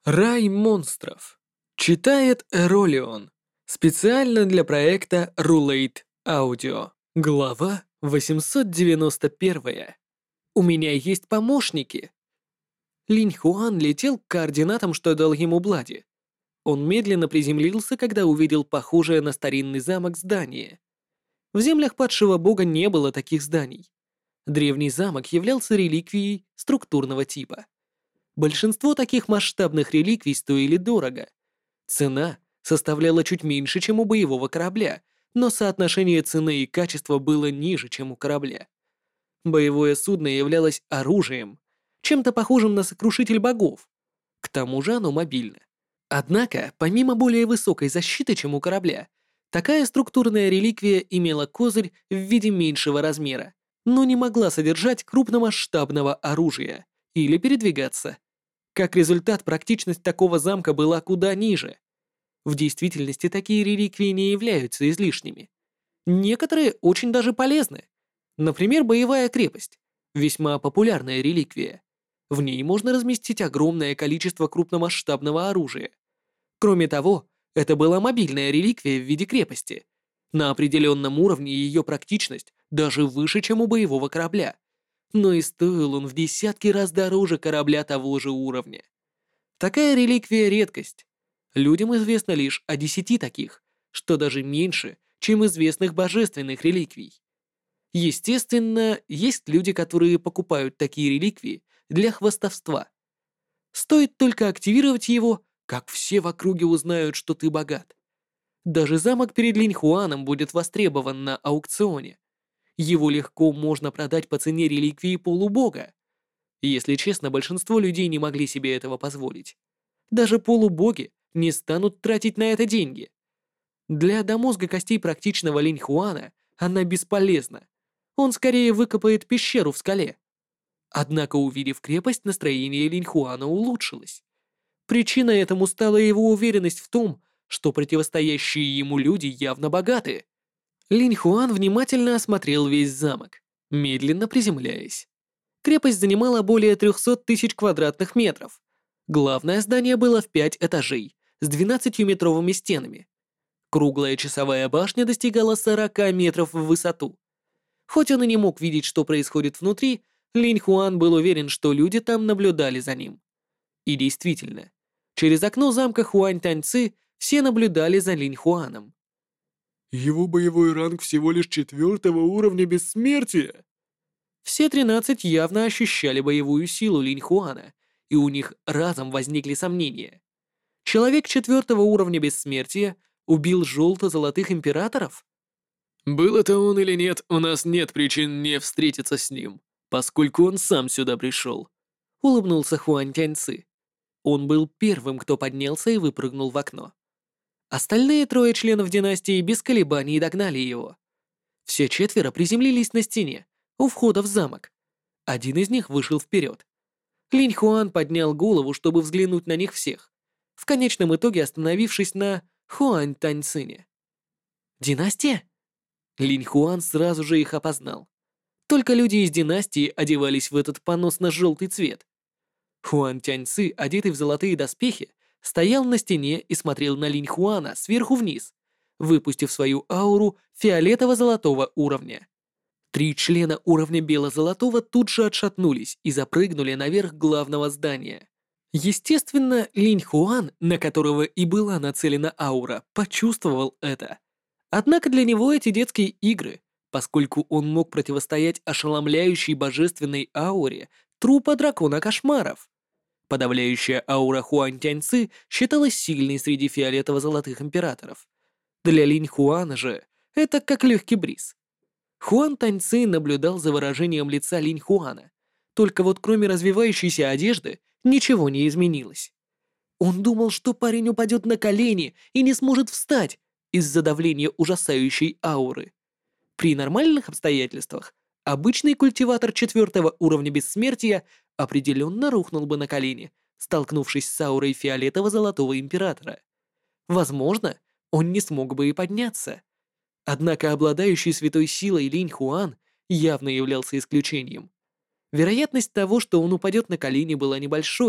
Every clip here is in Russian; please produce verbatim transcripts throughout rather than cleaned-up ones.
Рай монстров. Читает Эролион. Специально для проекта Rulate Audio. Глава восемьсот девяносто один. У меня есть помощники. Линь Хуан летел к координатам, что дал ему Блади. Он медленно приземлился, когда увидел похожее на старинный замок здание. В землях падшего бога не было таких зданий. Древний замок являлся реликвией структурного типа. Большинство таких масштабных реликвий стоили дорого. Цена составляла чуть меньше, чем у боевого корабля, но соотношение цены и качества было ниже, чем у корабля. Боевое судно являлось оружием, чем-то похожим на сокрушитель богов. К тому же оно мобильно. Однако, помимо более высокой защиты, чем у корабля, такая структурная реликвия имела козырь в виде меньшего размера, но не могла содержать крупномасштабного оружия или передвигаться. Как результат, практичность такого замка была куда ниже. В действительности такие реликвии не являются излишними. Некоторые очень даже полезны. Например, боевая крепость. Весьма популярная реликвия. В ней можно разместить огромное количество крупномасштабного оружия. Кроме того, это была мобильная реликвия в виде крепости. На определенном уровне ее практичность даже выше, чем у боевого корабля. Но и стоил он в десятки раз дороже корабля того же уровня. Такая реликвия — редкость. Людям известно лишь о десяти таких, что даже меньше, чем известных божественных реликвий. Естественно, есть люди, которые покупают такие реликвии для хвастовства. Стоит только активировать его, как все в округе узнают, что ты богат. Даже замок перед Линьхуаном будет востребован на аукционе. Его легко можно продать по цене реликвии полубога. Если честно, большинство людей не могли себе этого позволить. Даже полубоги не станут тратить на это деньги. Для до мозга костей практичного Линьхуана она бесполезна. Он скорее выкопает пещеру в скале. Однако, увидев крепость, настроение Линьхуана улучшилось. Причиной этому стала его уверенность в том, что противостоящие ему люди явно богаты. Линь Хуан внимательно осмотрел весь замок, медленно приземляясь. Крепость занимала более трехсот тысяч квадратных метров. Главное здание было в пять этажей, с двенадцатиметровыми стенами. Круглая часовая башня достигала сорока метров в высоту. Хоть он и не мог видеть, что происходит внутри, Линь Хуан был уверен, что люди там наблюдали за ним. И действительно, через окно замка Хуань Таньцы все наблюдали за Линь Хуаном. Его боевой ранг всего лишь четвертого уровня бессмертия. Все тринадцать явно ощущали боевую силу Линь Хуана, и у них разом возникли сомнения. Человек четвертого уровня бессмертия убил желто-золотых императоров? Был это он или нет, у нас нет причин не встретиться с ним, поскольку он сам сюда пришел. Улыбнулся Хуань Тяньцы. Он был первым, кто поднялся и выпрыгнул в окно. Остальные трое членов династии без колебаний догнали его. Все четверо приземлились на стене, у входа в замок. Один из них вышел вперед. Линь Хуан поднял голову, чтобы взглянуть на них всех, в конечном итоге остановившись на Хуань Таньцине. «Династия?» Линь Хуан сразу же их опознал. Только люди из династии одевались в этот поносно-желтый цвет. Хуан Тяньцы, одетый в золотые доспехи, стоял на стене и смотрел на Линь Хуана сверху вниз, выпустив свою ауру фиолетово-золотого уровня. Три члена уровня бело-золотого тут же отшатнулись и запрыгнули наверх главного здания. Естественно, Линь Хуан, на которого и была нацелена аура, почувствовал это. Однако для него эти детские игры, поскольку он мог противостоять ошеломляющей божественной ауре трупа дракона кошмаров. Подавляющая аура Хуань Тяньцы считалась сильной среди фиолетово-золотых императоров. Для Линь Хуана же это как легкий бриз. Хуан Таньцы наблюдал за выражением лица Линь Хуана, только вот кроме развивающейся одежды ничего не изменилось. Он думал, что парень упадет на колени и не сможет встать из-за давления ужасающей ауры. При нормальных обстоятельствах обычный культиватор четвертого уровня бессмертия определенно рухнул бы на колени, столкнувшись с аурой фиолетово-золотого императора. Возможно, он не смог бы и подняться. Однако обладающий святой силой Линь Хуан явно являлся исключением. Вероятность того, что он упадет на колени, была небольшой,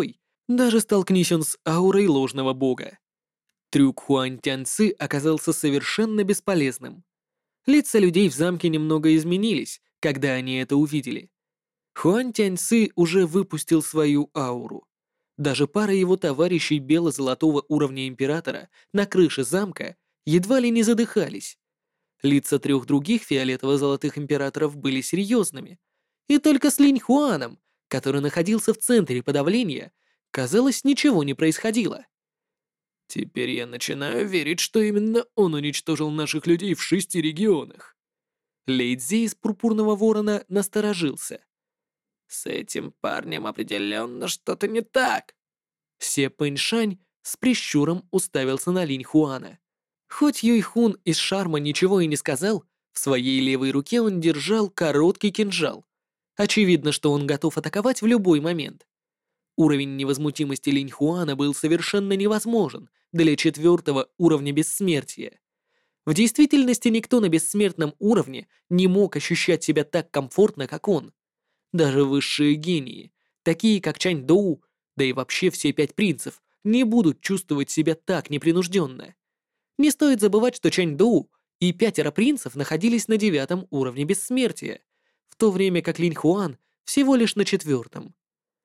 Даже столкнись он с аурой ложного бога. Трюк Хуань Тяньцы оказался совершенно бесполезным. Лица людей в замке немного изменились, когда они это увидели. Хуань Тяньцы уже выпустил свою ауру. Даже пара его товарищей бело-золотого уровня императора на крыше замка едва ли не задыхались. Лица трех других фиолетово-золотых императоров были серьезными. И только с Линь Хуаном, который находился в центре подавления, казалось, ничего не происходило. Теперь я начинаю верить, что именно он уничтожил наших людей в шести регионах. Лэй Цзи из Пурпурного Ворона насторожился. С этим парнем определенно что-то не так. Се Пэньшань с прищуром уставился на Линь Хуана. Хоть Юй Хун из Шарма ничего и не сказал, в своей левой руке он держал короткий кинжал. Очевидно, что он готов атаковать в любой момент. Уровень невозмутимости Линь Хуана был совершенно невозможен для четвертого уровня бессмертия. В действительности никто на бессмертном уровне не мог ощущать себя так комфортно, как он. Даже высшие гении, такие как Чань Доу, да и вообще все пять принцев, не будут чувствовать себя так непринужденно. Не стоит забывать, что Чань Доу и пятеро принцев находились на девятом уровне бессмертия, в то время как Линь Хуан всего лишь на четвертом.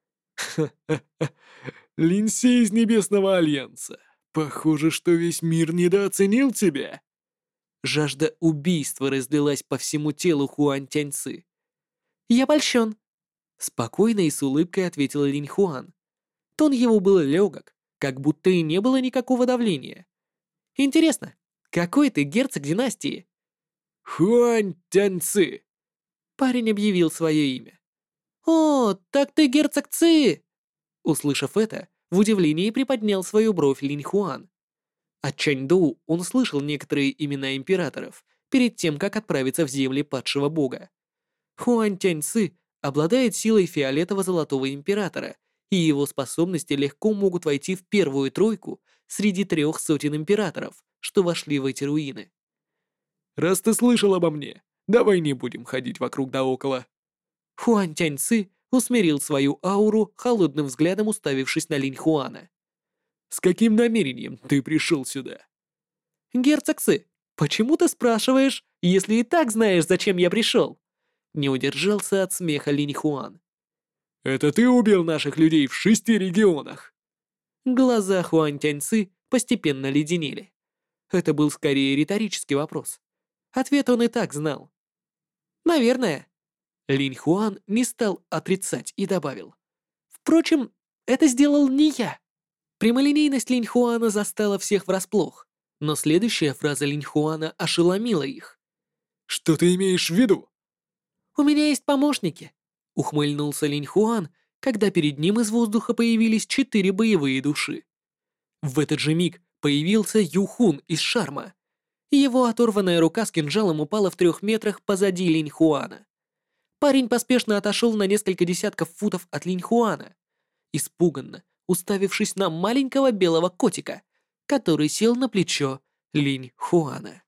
Ха-ха-ха. Линси из Небесного Альянса. Похоже, что весь мир недооценил тебя. Жажда убийства разлилась по всему телу Хуань Тяньцы. «Я польщен», — спокойно и с улыбкой ответил Линь Хуан. Тон его был легок, как будто и не было никакого давления. «Интересно, какой ты герцог династии?» Хуань Тяньцы. Парень объявил свое имя. «О, так ты герцог Ци!» Услышав это, в удивлении приподнял свою бровь Линь Хуан. От Чаньдоу он слышал некоторые имена императоров перед тем, как отправиться в земли падшего бога. Хуань Тяньцы обладает силой фиолетово-золотого императора, и его способности легко могут войти в первую тройку среди трех сотен императоров, что вошли в эти руины. Раз ты слышал обо мне, давай не будем ходить вокруг да около. Хуань Тяньцы усмирил свою ауру, холодным взглядом уставившись на Линь Хуана. С каким намерением ты пришел сюда? «Герцог Цы, почему ты спрашиваешь, если и так знаешь, зачем я пришел?» Не удержался от смеха Линь Хуан. Это ты убил наших людей в шести регионах. Глаза Хуань Тяньцы постепенно леденели. Это был скорее риторический вопрос. Ответ он и так знал. «Наверное». Линь Хуан не стал отрицать и добавил. «Впрочем, это сделал не я». Прямолинейность Линь Хуана застала всех врасплох, но следующая фраза Линь Хуана ошеломила их. Что ты имеешь в виду? «У меня есть помощники», — ухмыльнулся Линь Хуан, когда перед ним из воздуха появились четыре боевые души. В этот же миг появился Ю Хун из Шарма. Его оторванная рука с кинжалом упала в трех метрах позади Линь Хуана. Парень поспешно отошел на несколько десятков футов от Линь Хуана, испуганно уставившись на маленького белого котика, который сел на плечо Линь Хуана.